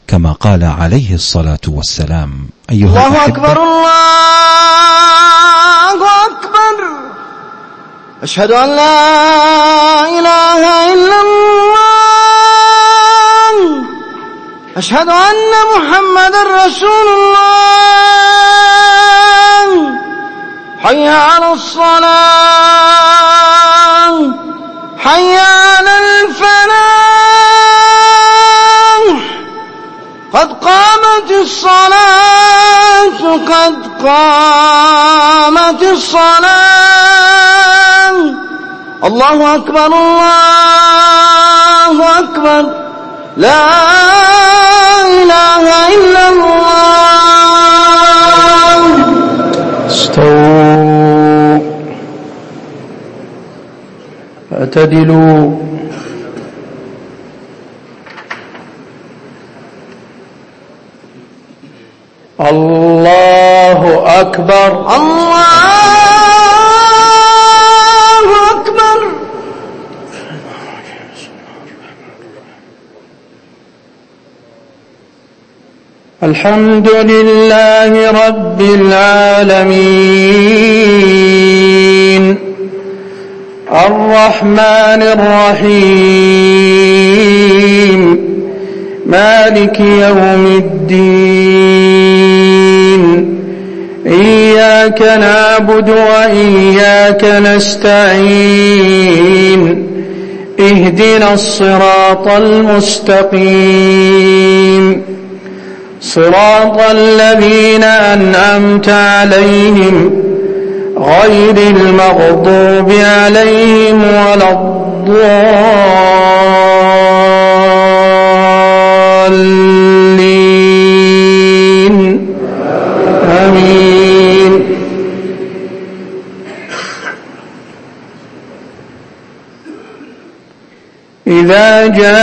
كما قال عليه الصلاة والسلام: أيها الله أكبر الله أكبر، أشهد أن لا إله إلا الله، أشهد أن محمد رسول الله، حي على الصلاة، حي على الفلاح، قد قامت الصلاة، قد قامت الصلاة، الله أكبر الله أكبر، لا إله إلا الله. استووا اعتدلوا. الله أكبر الله أكبر. الحمد لله رب العالمين، الرحمن الرحيم، مالك يوم الدين، إياك نعبد وإياك نستعين، اهدنا الصراط المستقيم، صراط الذين أنعمت عليهم غير المغضوب عليهم ولا الضالين، آمين. إذا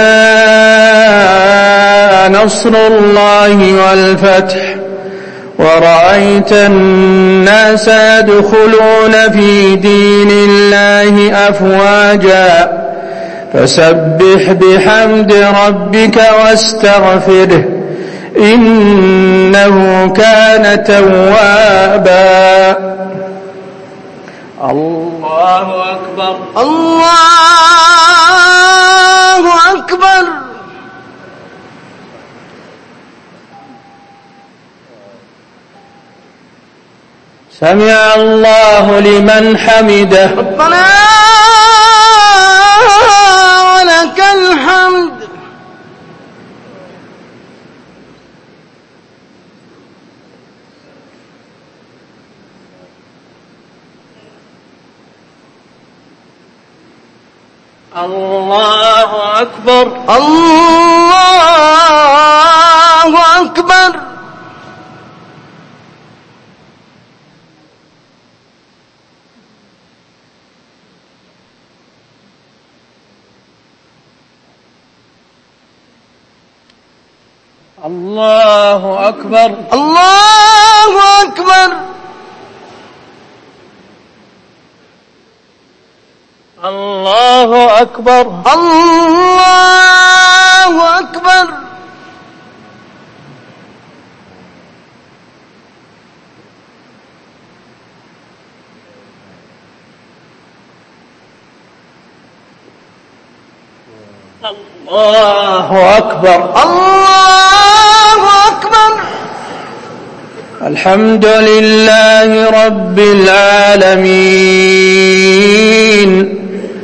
جاء نصر الله والفتح ورأيت الناس يدخلون في دين الله أفواجا فسبح بحمد ربك واستغفره إنه كان توابا. الله أكبر الله أكبر. سمع الله لمن حمده. ربنا ولك الحمد. الله أكبر الله أكبر. الله أكبر الله أكبر. الله أكبر الله أكبر. الله أكبر الله أكبر. الحمد لله رب العالمين،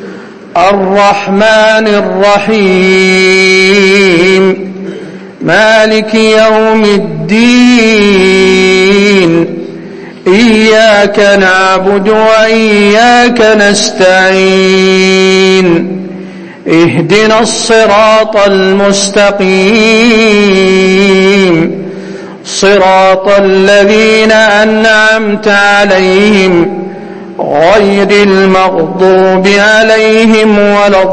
الرحمن الرحيم، مالك يوم الدين، إياك نعبد وإياك نستعين، اهدنا الصراط المستقيم، صراط الذين أنعمت عليهم غير المغضوب عليهم ولا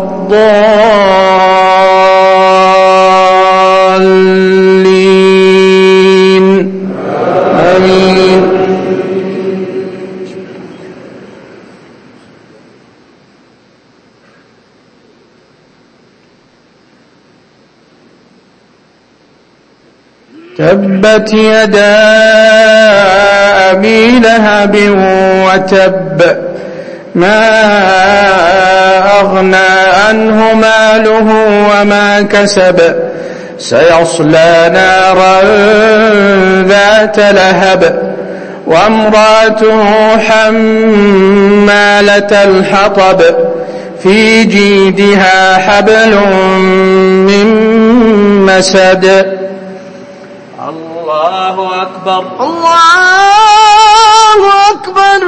الضالين، آمين. تبت يدا أبي لهب وتب ما أغنى عنه ماله وما كسب سيصلى نارا ذات لهب وامرأته حمالة الحطب في جيدها حبل من مسد. الله أكبر. الله أكبر.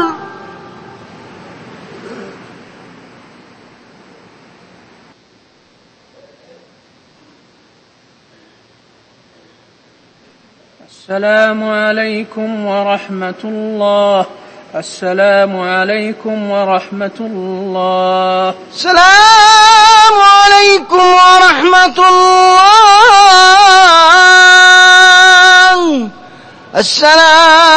السلام عليكم ورحمة الله. السلام عليكم ورحمة الله. السلام عليكم ورحمة الله. السلام